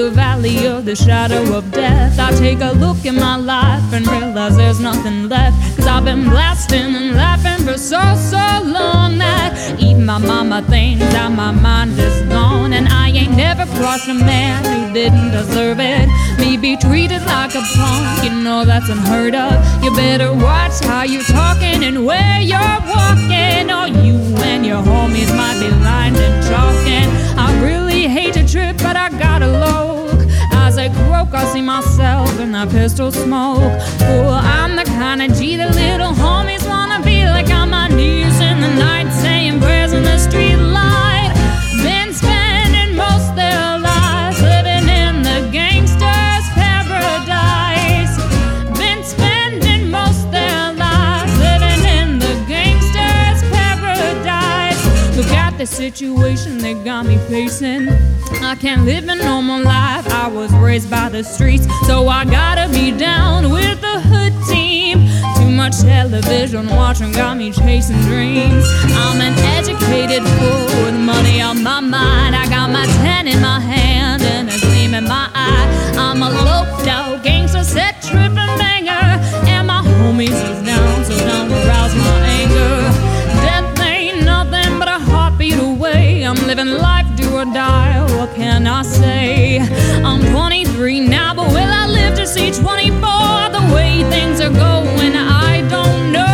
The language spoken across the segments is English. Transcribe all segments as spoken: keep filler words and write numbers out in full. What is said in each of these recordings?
the valley of the shadow of death, I take a look at my life and realize there's nothing left. Cause I've been blasting and laughing for so, so long that even my mama thinks that my mind is gone. And I ain't never crossed a man who didn't deserve it. Me be treated like a punk, you know that's unheard of. You better watch how you're talking and where you're walking, or you and your homies might be lying and talking. I really hate to trip, but I gotta look. As I croak, I see myself in that pistol smoke. Oh, I'm the kind of G that little homies wanna be like. On my knees in the night, saying prayers in the street light. Been spending most their lives living in the gangster's paradise. Been spending most their lives living in the gangster's paradise. Look at the situation they got me facing. I can't live a normal life, I was raised by the streets, so I gotta be down with the hood team. Too much television watching got me chasing dreams. I'm an educated fool with money on my mind. I got my ten in my hand and a gleam in my eye. I'm a low-down gangster, set tripping banger, and my homies is down, so don't arouse my anger. Death ain't nothing but a heartbeat away. I'm living life, do or die, what can I say? I'm twenty-three now, but will I live to see twenty-four? The way things are going, I don't know.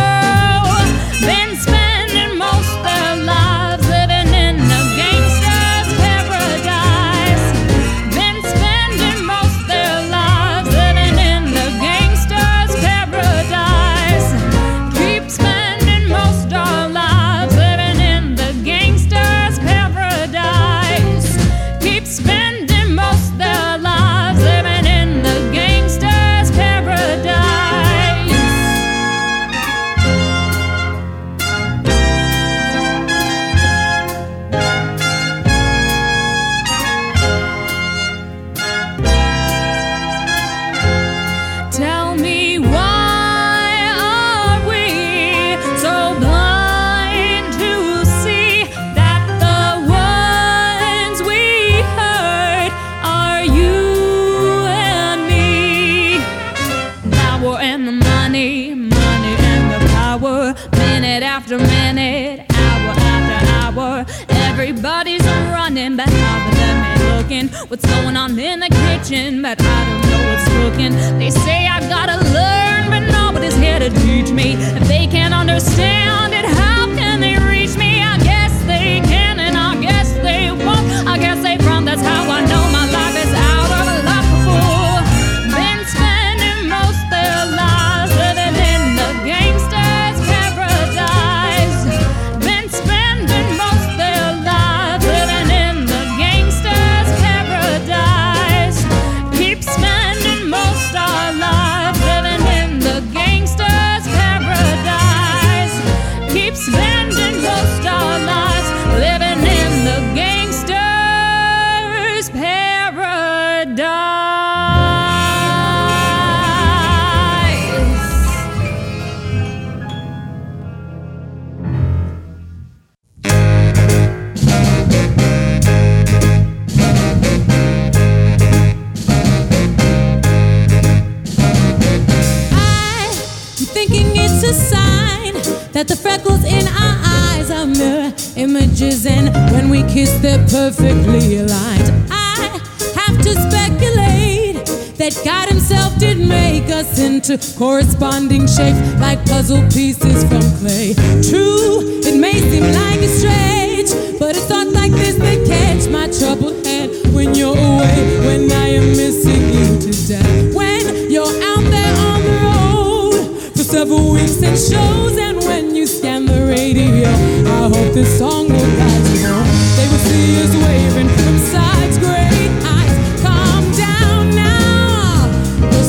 Been spending most their lives living in the gangster's paradise. Been spending most their lives living in the gangster's paradise. Keep spending most our lives living in the gangster's paradise. Keep spending most their lives living in the gangster's paradise. Tell me, why are we so blind to see that the ones we hurt are you and me? Power and the money, money and the power. Minute after minute, hour after hour, everybody's running, but how them ain't looking. What's going on in the kitchen, but I don't know what's cooking. They say I gotta learn, but nobody's here to teach me. If they can't understand it, how can they reach me? I guess they can and I guess they won't. I guess they front, that's how I know my life is out of luck. Been spending most their lives living in the gangster's paradise. Been spending most their lives living in the gangster's paradise. Keep spending most our lives living in the gangster's paradise. Keep spending most our lives living in the gangster's paradise. I'm thinking it's a sign that the freckles in our eyes are mirror images, and when we kiss they're perfectly aligned. I have to speculate that God himself did make us into corresponding shapes like puzzle pieces from clay. True, it may seem like it's strange, but it's thoughts like this that catch my troubled head when you're away, when I am missing you to death. When you're out there on the road for several weeks and shows, and when you scan the radio, I hope this song will guide you home. They will see us waving from sides, great eyes, calm down now. We'll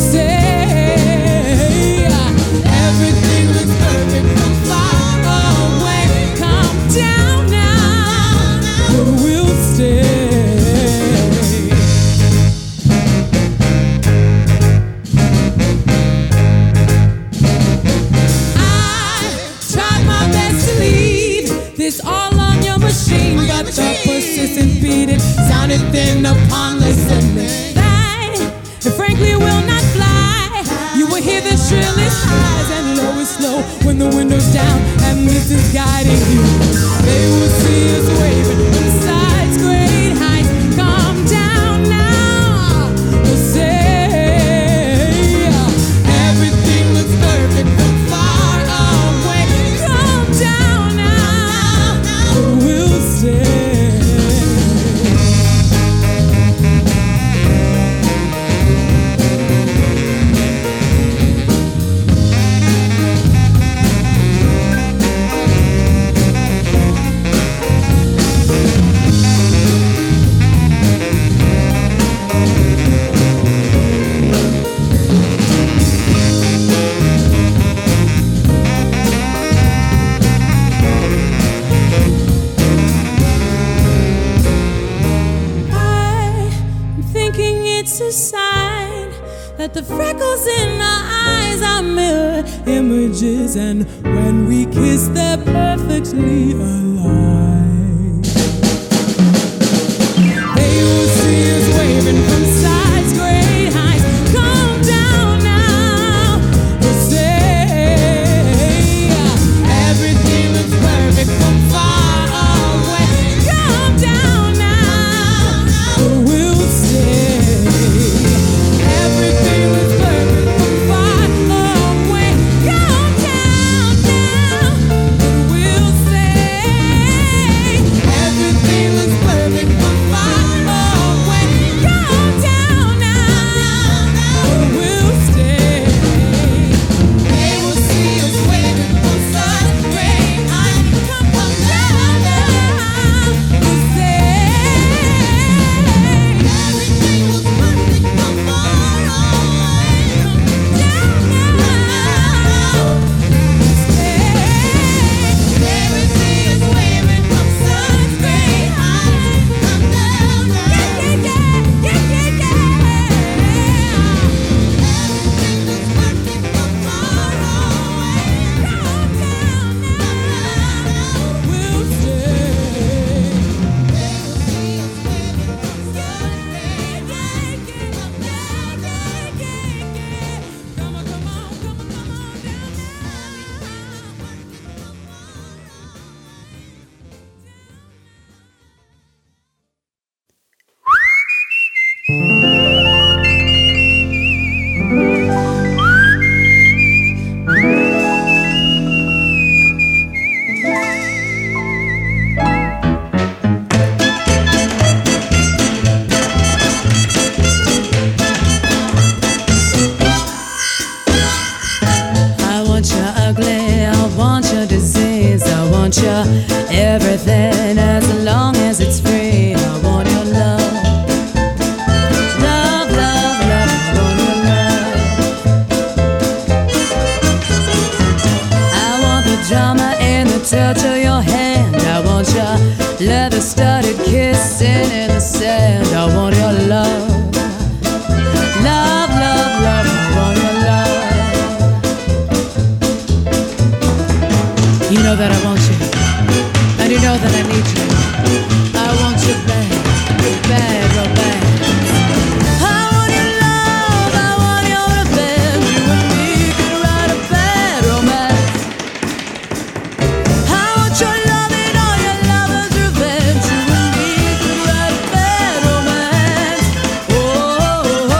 say everything looks perfect from far away. Calm down now, but we'll stay. This all on your machine, but the persistent beat it sounded thin upon listening. great highs and lowest low when the window's down and this is guiding you. They will see us waving from sides, great heights. Calm down now. We'll say everything looks perfect from far away. Calm down now. We'll say. It's a sign that the freckles in our eyes are mirror images, and when we kiss, they're perfectly alive. They will see us waving from sides, great heights. Calm down now. We'll say everything looks perfect from far away. Calm down now. We'll say. Everything was perfect from far away. Calm down now. We'll say everything was perfect from far away. Calm down now. We'll stay. They will see us waving from such great heights. Come on down now. We'll say everything was perfect from far away. Down now. They will see us waving from such great heights. Come down now. Yeah, yeah, yeah, yeah, yeah, everything was perfect from far away. Calm down now. We'll stay. They will see us waving from such great heights. Come down, yeah, yeah, yeah. Come on, come on, come on, come on down I want you ugly, I want your disease, I want your everything as long as it's free. I want your love, love, love, love. I want your love. I want the drama in the touch of your hand. I want your leather-studded kissing in the sand. I want your love, love, love, love. I want your love. You know that I want you, and you know that I need you. I want you bad, bad, real bad. I want your love, I want your revenge. You and me can write a bad romance. I want your love and all your lovers' revenge. You and me can write a bad romance. Oh, oh,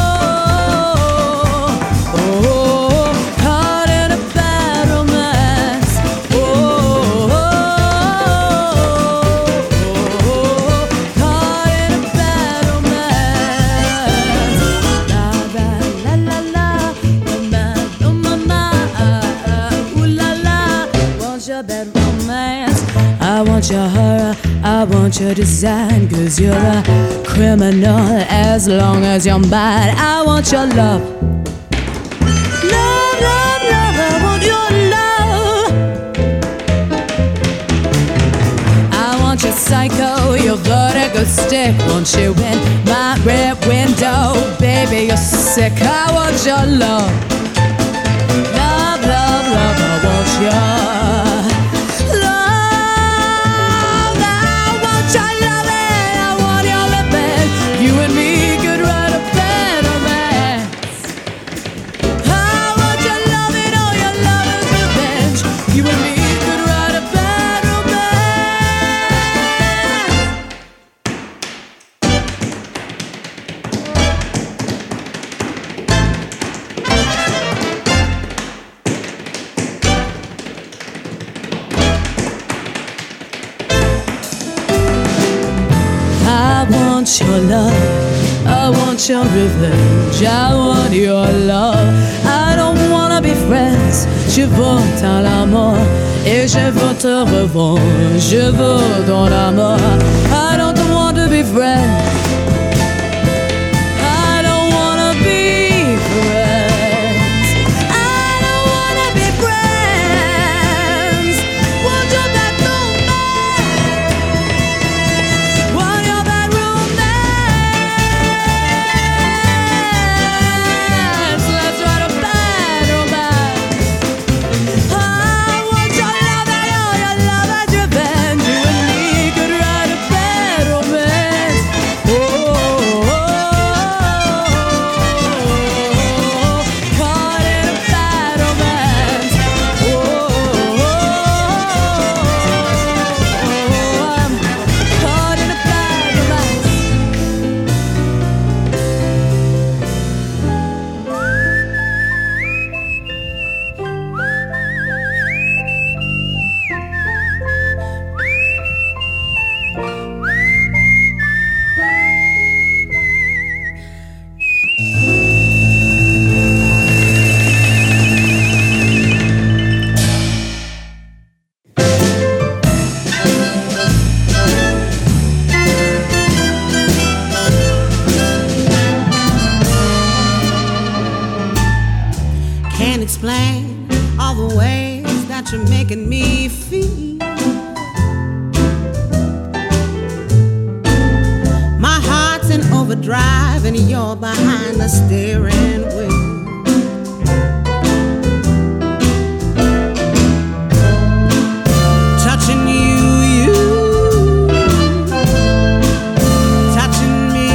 oh, oh, oh, caught in a bad romance. Oh, oh, oh, oh, caught in a bad romance. La la la la la, romance, oh mama, ooh la la. Want your bad romance. I want your horror, I want your design, 'cause you're a criminal as long as you're mine. I want your love, love, love, love. I want your love. I want your psycho, your vertigo stick. Want you in my rear window, baby, you're sick. I want your love, love, love, love. I want your love. I want your love and I want your revenge. You and me could write a bad romance. I want your love. want your love, I want your revenge, I want your love. I don't wanna be friends, je veux ta l'amour et je veux te revoir, je veux ton amour. I don't want to be friends, I don't wanna be friends, I don't wanna be friends. Want your bedroom man, want your bedroom dance. Let's write a bad romance. I want your love and all your love and revenge. You and me could write a bad romance. Oh, oh, oh, oh, caught in a bad romance. Oh, oh, oh, I'm caught in a bad romance. Can't explain all the ways that you're making me feel. My heart's in overdrive and you're behind the steering wheel. Touching you, you, touching me,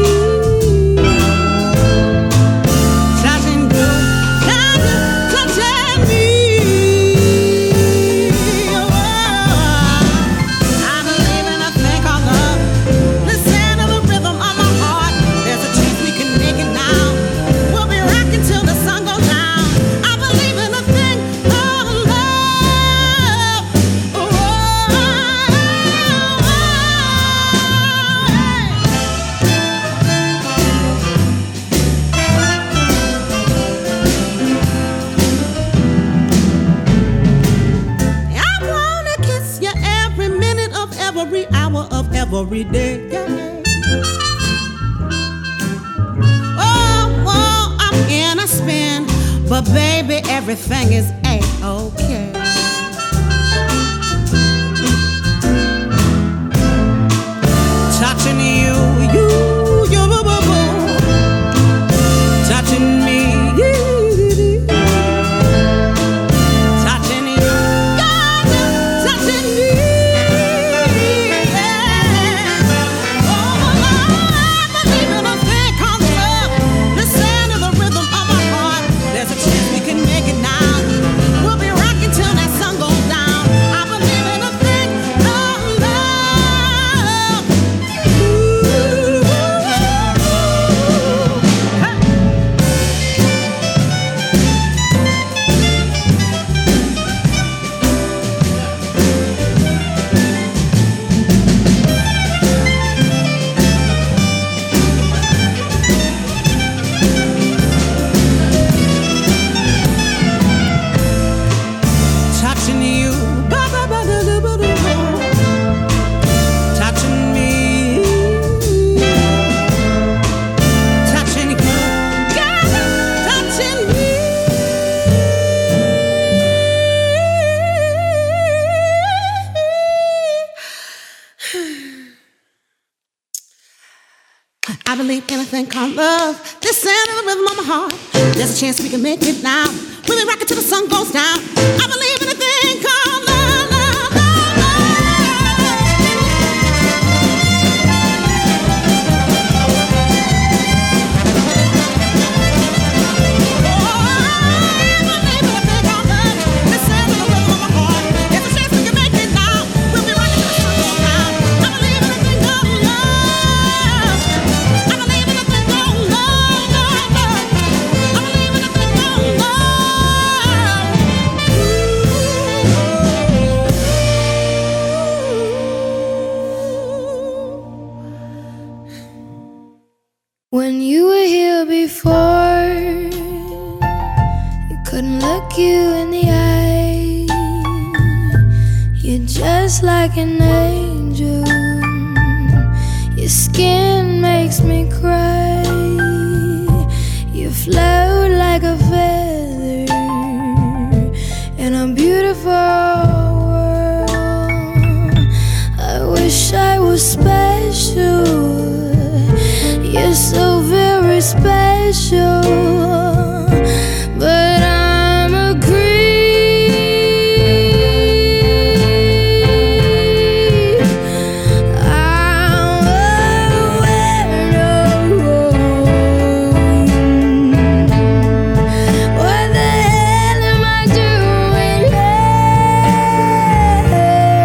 touching you, touching, touching me. Oh, I believe in a thing called love. Listen to the rhythm of my heart. There's a chance we can make it now. We'll be rocking till the sun goes down. I believe in a thing called love. Oh, I wanna kiss you every minute of every hour of every day. Oh, oh, I'm in a spin, but baby, everything is A-okay. Touching you, you, you, boo, boo, boo. Touching me, you, touching you, God, touching me. Yeah. Oh, I believe in a thing called love. Listen to the rhythm of my heart. There's a chance we can make it now. We'll be rocking till that sun goes down. I believe in a thing called love. Ooh, hey. Touching you, ba ba ba da da ba da ba. Touching me, touching you, God, touching me. I believe in a thing called love. Listen to the rhythm of my heart. There's a chance we can make it now. We'll be rocking till the sun goes down. I believe in a thing called love, love, love, Oh, I believe in a thing called love. Listen to the rhythm of my heart. There's a chance we can make it now. We'll be rocking till the sun goes down. I believe in a thing called love. I believe in a thing called love, love, love. I believe in a thing called love. Ooh. just like an angel. Your skin makes me cry. You float like a feather in a beautiful world. I wish I was special. You're so very special, but I'm a creep. I'm a weirdo. What the hell am I doing here?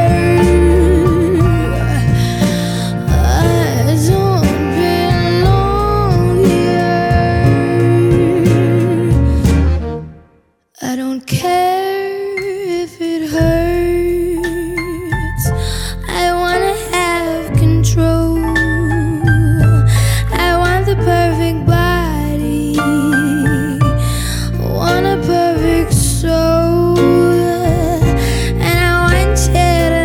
I don't belong here. I don't care if it hurts. I wanna have control. I want the perfect body. Want a perfect soul. And I want you to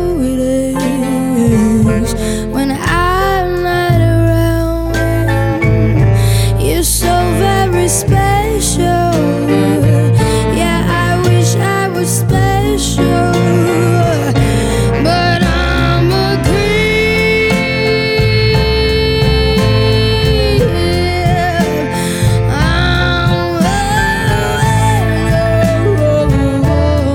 notice when I'm not around. You're so very special. Yeah, I wish I was special, but I'm a creep. I'm a weirdo.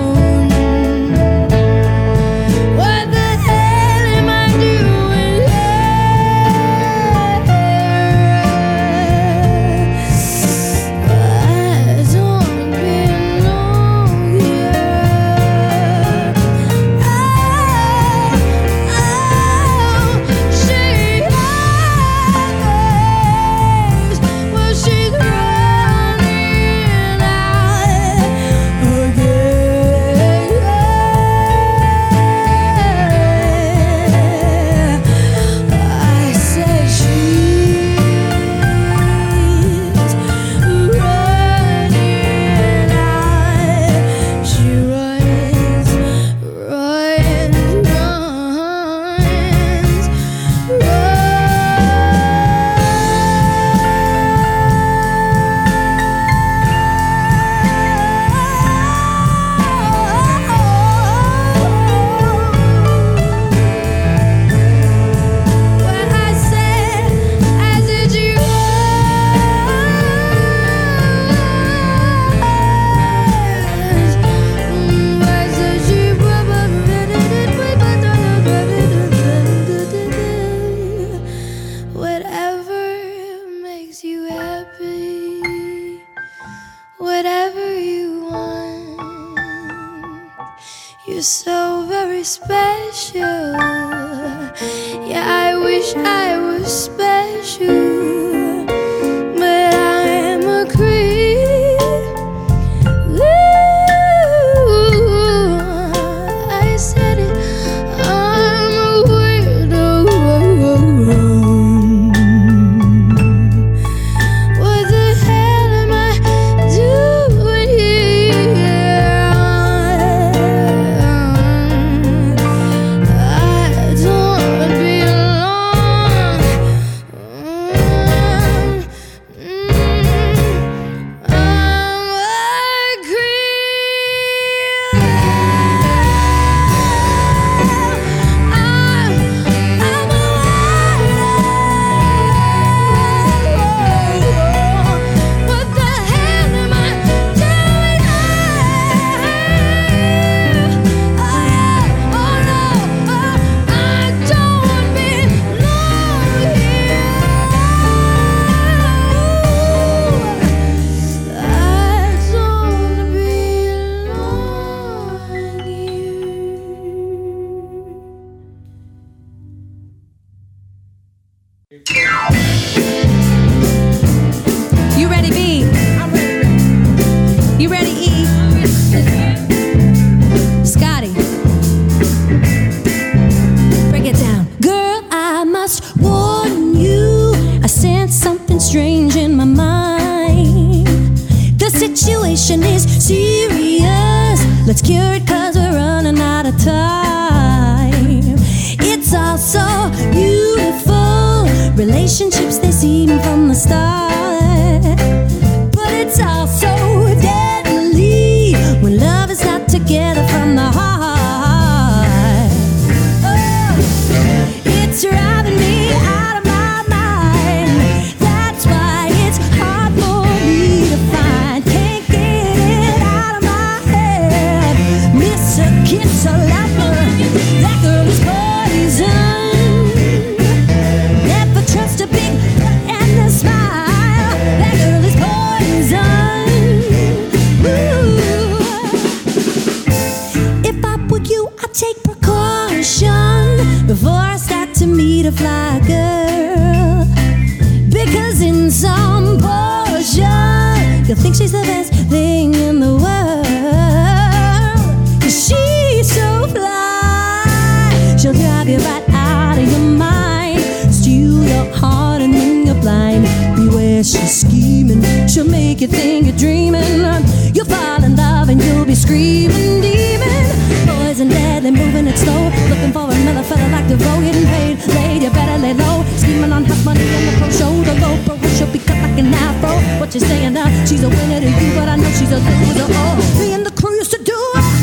What the hell am I doing here? I don't belong here. Oh, oh, she goes. Well, she's running out again. I said she's running out. She runs, runs, runs, What I said, I said you runs. I said she whatever makes you happy, whatever you want. You're so very special. Yeah, I wish I was special, but I am a creep. Ooh, I said it. I'm a weirdo. What the hell am I doing here? I don't belong. start. But it's all so deadly when love is not together from the heart. Oh, it's driving me out of my mind. That's why it's hard for me to find. Can't get it out of my head. Miss a kiss, a lover. That girl is poison. Never trust a big butt and a smile. That girl is poison. Ooh. If I were you, I'd take precaution before I start to meet a fly girl. Because in some portion, you'll think she's the best thing in the world. 'Cause she's so fly, she'll drive you right out of your mind, steal your heart and then you're blind. Beware, she's scheming, she'll make you think you're dreaming. You'll fall in love and you'll be screaming demon. Poison deadly, moving it slow, looking for another fella like the road, getting paid late, you better lay low. Scheming on house money in the pro show, the low pro she'll be cut like an afro. What you saying now? She's a winner to you, but I know she's a loser. Oh, me and the crew used to do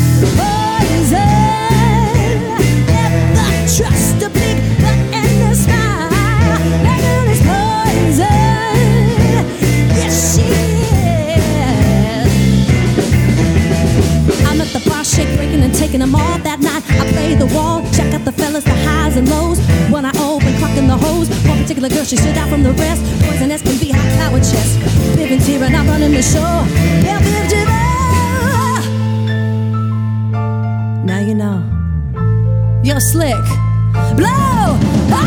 poison. Never trust a big butt and a smile. That girl is poison. Yes, she is. I'm at the bar, shake, breaking and taking them all that night. I play the wall, check out the fellas, the highs and lows. When I open, clocking the hose. One particular girl, she stood out from the rest. Poisonous can be hot flower chest. Vivian's here and I'm running the show. Yeah, Viv Diva. Now you know. You're slick. Blow! Ah!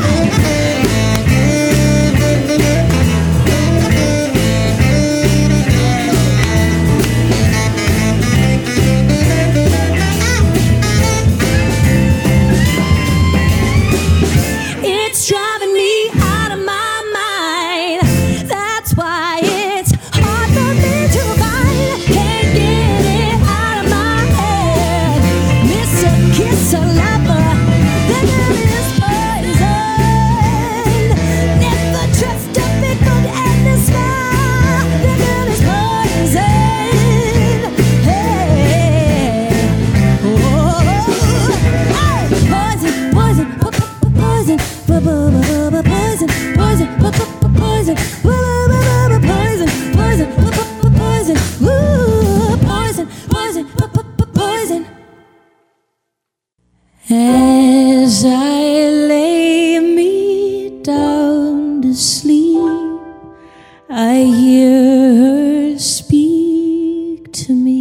It's driving me out of my mind. That's why it's hard for me to find. Can't get it out of my head. Miss a kiss, a lover. That girl is poison. Never trust a big bug and a smile. That girl is poison. Hey, oh, hey, poison, poison, po- po- po- poison, po- po- po- po- poison, poison, po- po- po- poison, po- po- po- po- poison, poison, po- po- po- poison, ooh, poison, poison, po- po- po- poison. As I lay me down to sleep, I hear her speak to me.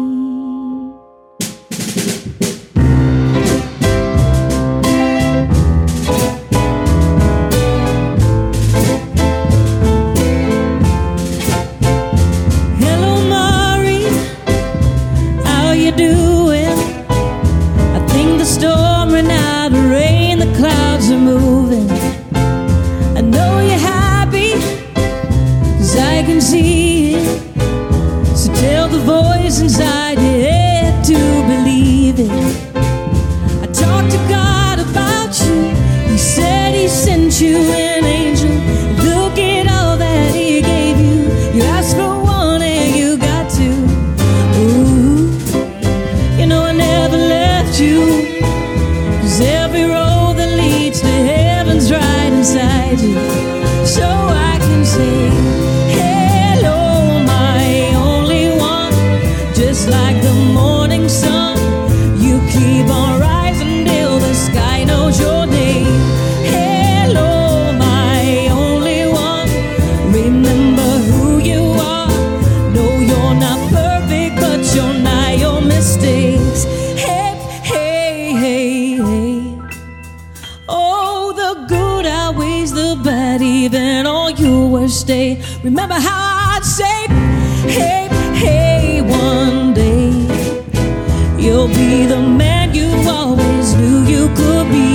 Hello, Maureen, how you doing? I think the storm ran out of rain, the clouds are moving. I know you're happy, 'cause I can see it. So tell the voice inside your head to believe it. I talked to God about you, He said He sent you an angel. Look at all that He gave you. You asked for one and you got two. Ooh, you know I never left you, 'cause every road that leads to heaven's right inside you. So I can say, hello, my only one. Just like the morning sun, you keep on rising till the sky knows your name. Hello, my only one. Remember who you are. No, you're not perfect, but you're not your mistakes. Hey, hey, hey, hey. Oh, the good outweighs the bad, even on your worst day. Remember how I'd say, hey, hey, one day you'll be the man you always knew you could be.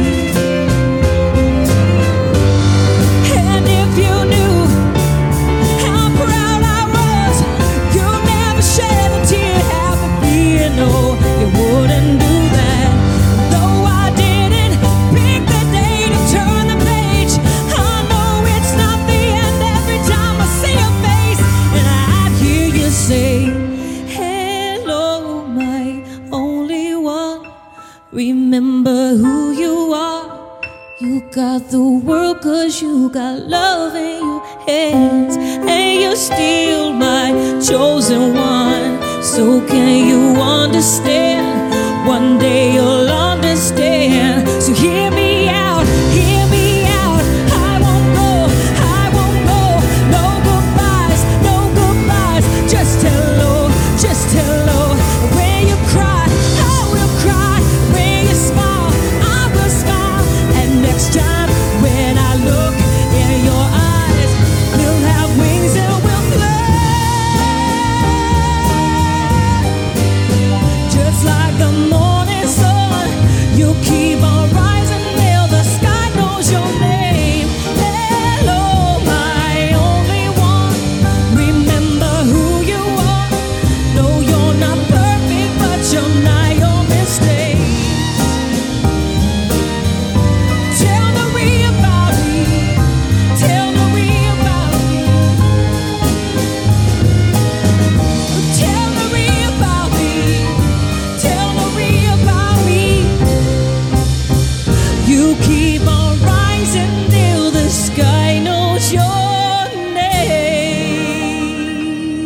And if you knew how proud I was, you'd never shed a tear, have a fear, no, you wouldn't do that. Though I didn't pick the day to turn the page, I know it's not the end every Remember who you are. You got the world 'cause you got love in your hands, and you're still my chosen one. So can you understand? One day you'll understand. So hear me out, hear me out. I won't go, I won't go. No goodbyes, no goodbyes. Just hello, just hello. When you cry, I will cry. When you smile, I will smile. And next time when I look in your eyes, we'll have wings and we'll fly. Just like the morning sun, you keep on rising till the sky knows your name. Hello, my only one. Remember who you are. No, you're not perfect, but you're not your mistake. Tell me about me. Tell me about me. Tell me about me. Tell me about me. You keep on rising till the sky knows your name.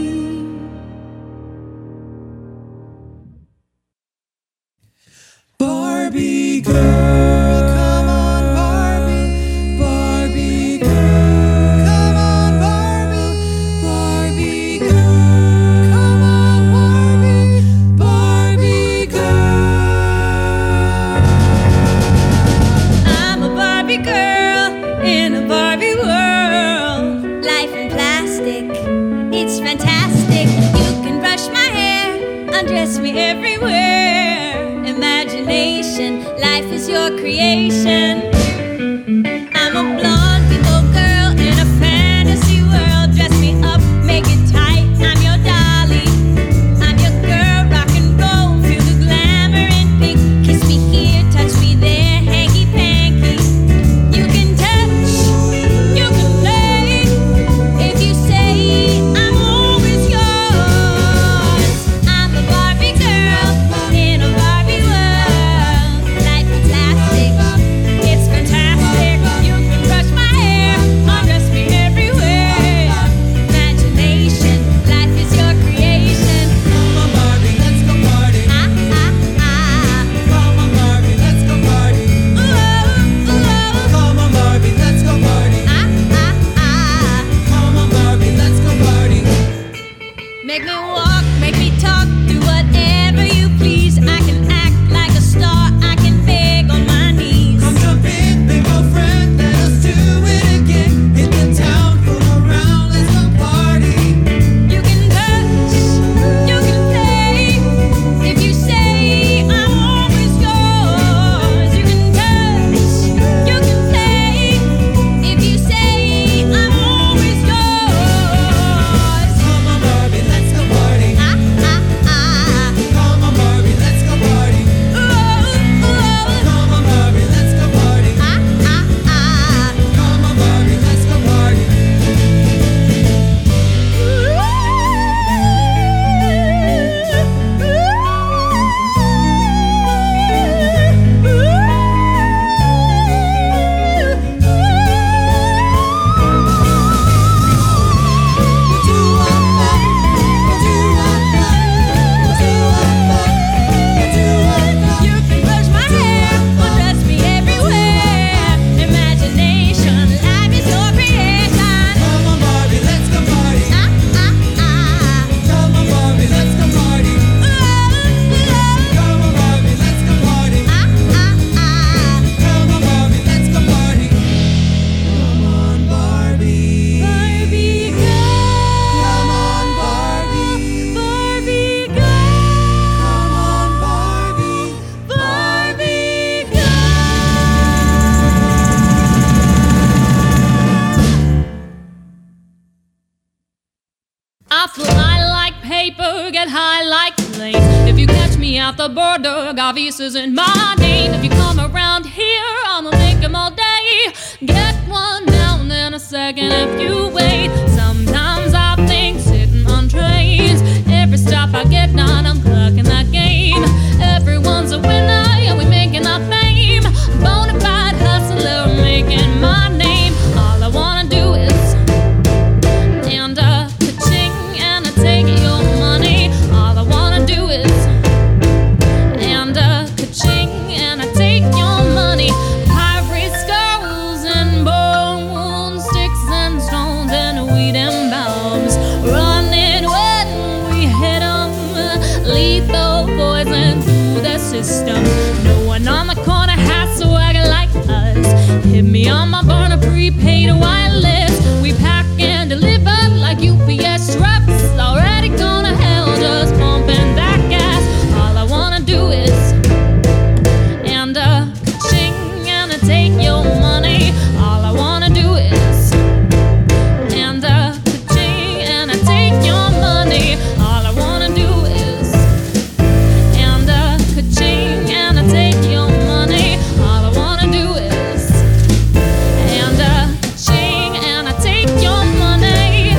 Barbie girl, come on, Barbie. Barbie girl, come on, Barbie. Barbie girl, come on, Barbie. Barbie girl. I'm a Barbie girl in a Barbie world. Life in plastic, it's fantastic. You can brush my hair, undress me everywhere. Imagination, life is your creation. I'm a blonde people girl in a fantasy world. Dress me up, make it tight. I'm your dolly. I'm your girl, rock and roll. Feel the glamour in pink. Kiss me here, touch me there, hanky panky. You can touch, you can play. If you say I'm always yours. I'm a Barbie girl in a Barbie world. Life is plastic, it's fantastic. You can brush my hair, undress me everywhere. Imagination, life is your creation. Come on, Barbie, let's go party. Ah, ah, ah. Come on, Barbie, let's go party. Ooh, ooh. Come on, Barbie, let's go party. Ah, ah, ah. Come on, Barbie, let's go party. Make me walk, make me talk, do whatever you please. I can act like a star, I can beg on my knees. Come jump in, big old friend, let us do it again. Hit the town, fool around, let's go party. You can touch, you can play. If you say I'm always yours. You can touch, you can play. If you say I'm always yours. Come on, Barbie, let's go party. Ah, ah, ah. Come on, Barbie, let's go party. Ooh, ooh. Come on, Barbie, let's go party. Ah, ah, ah. Come on, Barbie, let's go party. You can brush my hair, undress me everywhere. Imagination, life is your creation. Come on, Barbie, let's go party. Ah, ah, ah. Come on, Barbie, let's go party. Ooh, ooh. Come on, Barbie, let's go party. Ah, ah, ah. Come on, Barbie, let's go party. Come on, Barbie. Barbie girl, Come on, Barbie. Barbie girl, Come on, Barbie. Barbie girl. I fly like paper, get high like planes. If you catch me at the border, got visas in my name. If you come around here, I'ma make them all day. Get one now and then a second if you wait. Sometimes I think sitting on trains. Every stop I get on, I'm clocking that game. Everyone's a winner, yeah, we make system. No one on the corner has a wagon like us. Hit me on my burner prepaid wireless. We pack and deliver like U P S trucks. Already gonna hell just pumping that gas. All I wanna do is and uh ching and I take your money. All I wanna do is and uh ching and I take your money. All I wanna do is and uh ching and I take your money. All I wanna do is and uh ching and I take your money.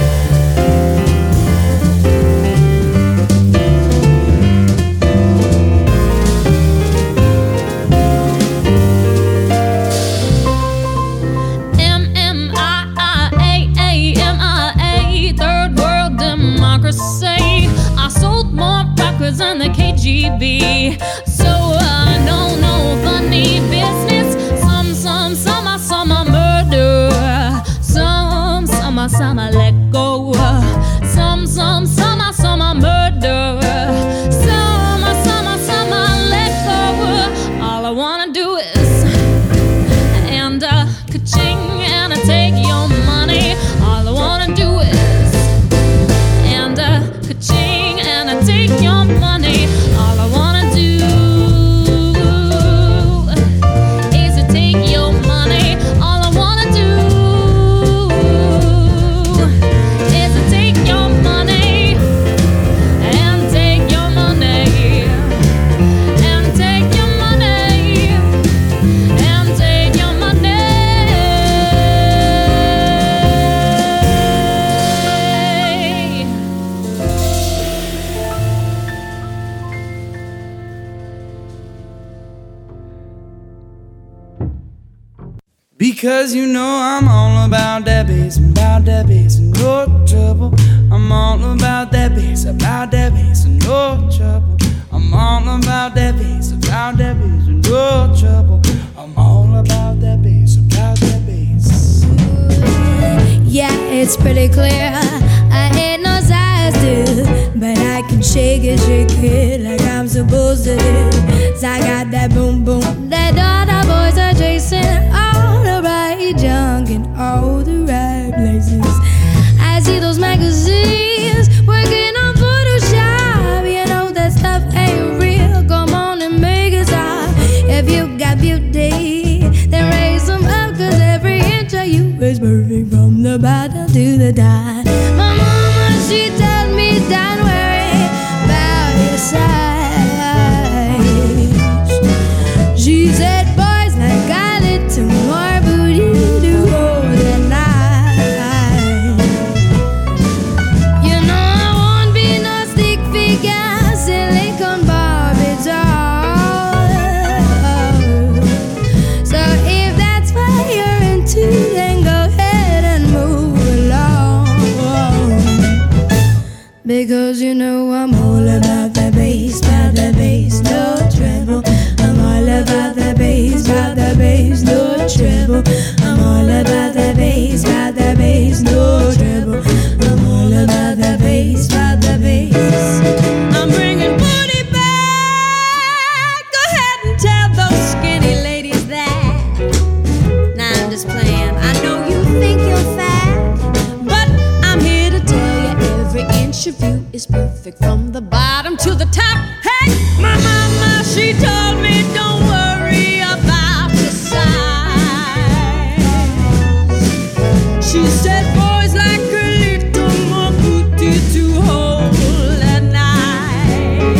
M M I I A A M I A, third world democracy. I sold more records than the K G B. So uh, no, no funny business. Some, some, some, I some I murder. Some, some, I some I let go. Some, some, some, I some I murder. Some, I some I some I let go. All I wanna do is and uh, ka-ching, and I take your money. All I wanna do is and uh, ka-ching, and I take your money. All I wanna do is to take your money. All I wanna do is to take your money and take your money and take your money and take your money. Because you know I'm all about that bass, about that bass and no trouble. I'm all about that bass, about that bass and no trouble. I'm all about that bass, about that bass and no trouble. I'm all about that bass, about that bass. Yeah, it's pretty clear. I ain't no size two, but I can shake it, shake it like I'm supposed to do. 'Cause I got that boom boom that all the boys are chasing. All the right junk in all the right places. I see those magazines working on Photoshop. You know that stuff ain't real. Come on and make it stop. If you got beauty, then raise them up. 'Cause every inch of you is perfect from the bottom to the top. My mama, she told me don't worry about your size. She said boys like got it to more booty to hold at night. You know I won't be no stick figure, silicone Barbie doll. So if that's what you're into, then go ahead and move along. Because you know I'm all about the bass, about the bass, no treble. I'm all about the bass, about the bass, no treble. I'm all about the bass, about the bass, no treble. I'm all about the bass, about the bass. I'm bringing booty back. Go ahead and tell those skinny ladies that. Nah, I'm just playing. I know you think you're fat, but I'm here to tell you every inch of you is perfect from the bottom to the top. Hey, my mama, she told me don't worry about your size. She said boys like a little more booty to hold at night.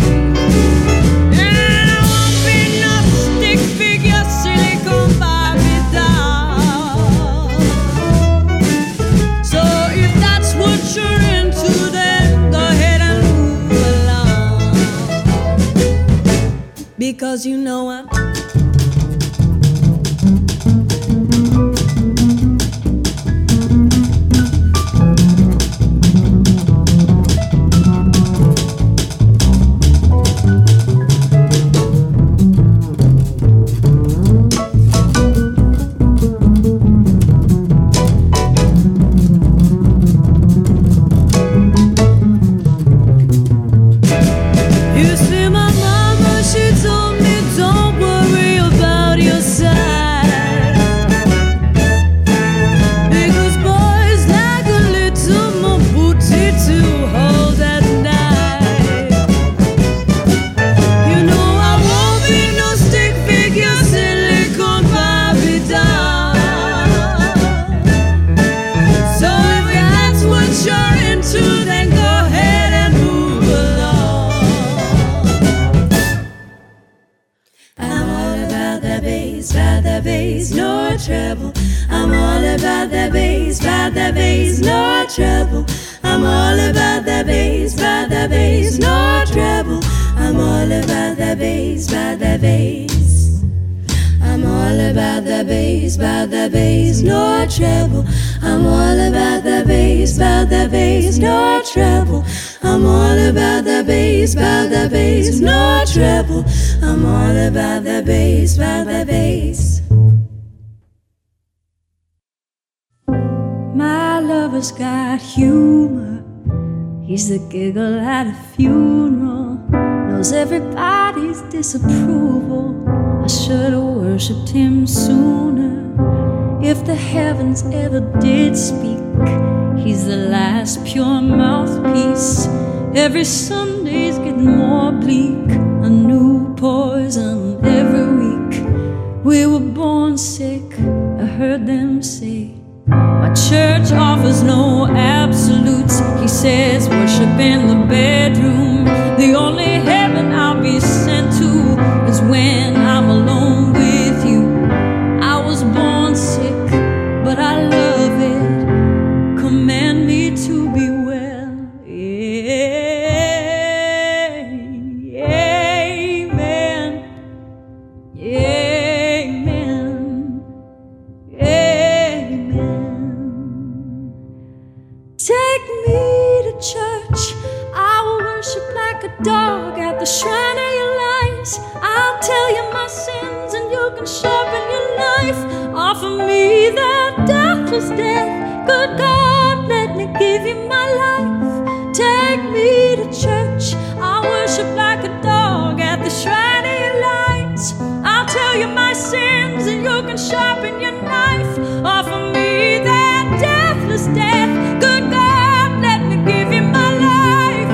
And I won't be no stick figure silicone Barbie doll. So if that's what you're into, then go ahead and move along. Because you know I'm You see my mama, she bass, about that bass, no trouble. I'm all about that bass, about that bass, no trouble. I'm all about that bass, about that bass, no trouble. I'm all about that bass, about that bass. I'm all about that bass, about that bass, no trouble. I'm all about that bass, about that bass, no trouble. I'm all about that bass, about that bass, no trouble. I'm all about that bass, about that bass. My lover's got humor. He's the giggle at a funeral. Knows everybody's disapproval. I should've worshipped him sooner. If the heavens ever did speak, he's the last pure mouthpiece. Every Sunday's getting more bleak. A new poison every week. We were born sick, I heard them say. My church offers no absolutes. He says worship in the bedroom. The only heaven I'll be sent to is when I'm alone with you. I was born sick, but I love it. Command me to be well. Amen. Amen. Amen. Take me to church. I will worship like a dog at the shrine of your lies. I'll tell you my sins and you can sharpen your knife. Offer me that deathless death. Good God, let me give you my life. Take me to church. I'll worship like a dog at the shrine of your lies. I'll tell you my sins and you can sharpen your knife. Offer me that deathless death. Good God, let me give you my life.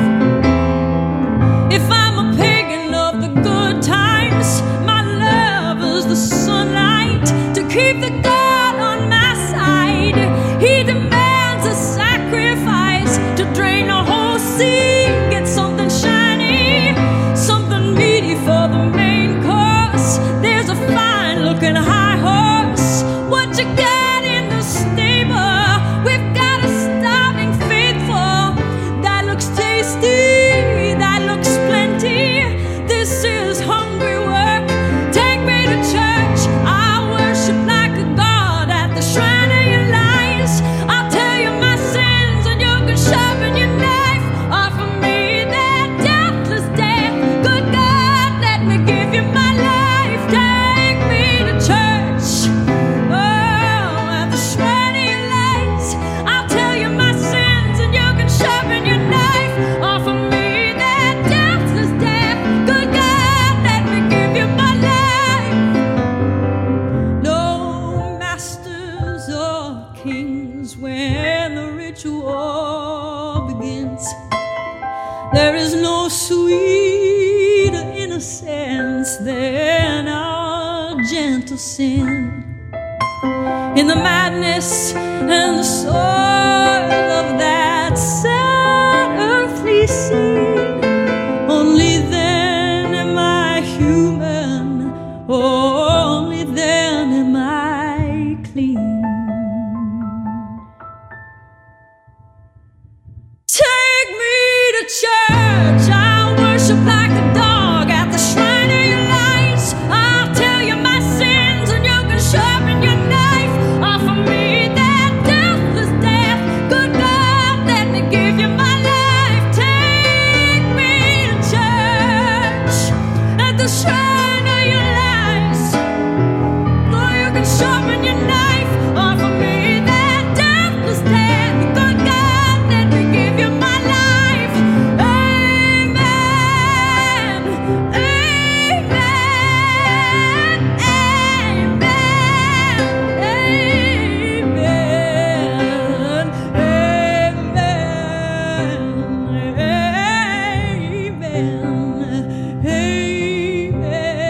If I'm a pagan of the good times, my love is the sunlight to keep the God on my side. He demands a sacrifice to drain the whole sea. Get something shiny, something meaty for the main course. There's a fine-looking high horse. What you got in the stable? We've got a starving faithful. That looks tasty, that looks plenty. This is hungry work. Take me to church. I'll worship like a god at the shrine of your lies. I'll tell you my sins and you can sharpen your knife. Offer me that deathless death. Good God, let me give you my life. Take me to church. Oh, at the shrine of your lies. I'll tell you my sins and you can sharpen your knife. Offer me that deathless death. Good God, let me give you my life. No masters or kings when the ritual begins. There is no sweeter innocence than our gentle sin. In the madness and the soil of that sad earthly scene, only then am I human, only then am I clean. Take me to church. I'll worship like a dog at the shrine of your lies. I'll tell you my sins and you can sharpen your knife. Offer me that deathless death. Good God, let me give you my life. Take me to church at the shrine of your lies. So you can sharpen your knife. Offer me that deathless death. Good God, let me give you my life. Amen. Amen. Amen. Amen. Amen. Amen.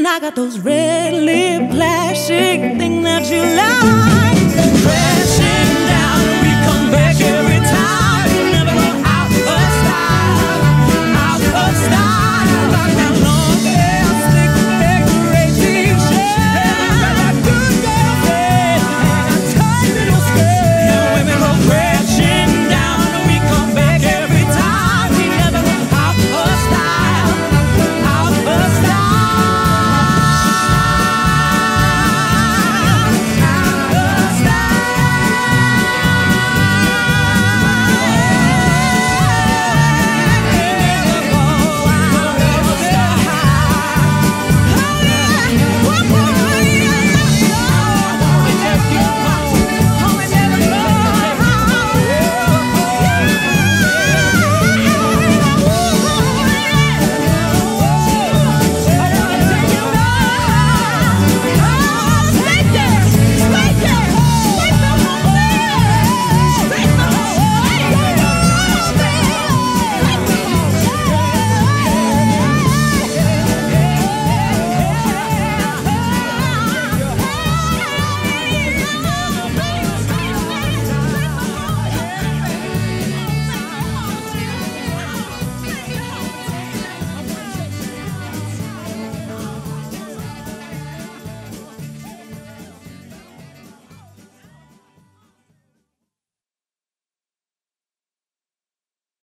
And I got those red lip plastic thing that you like. Crashing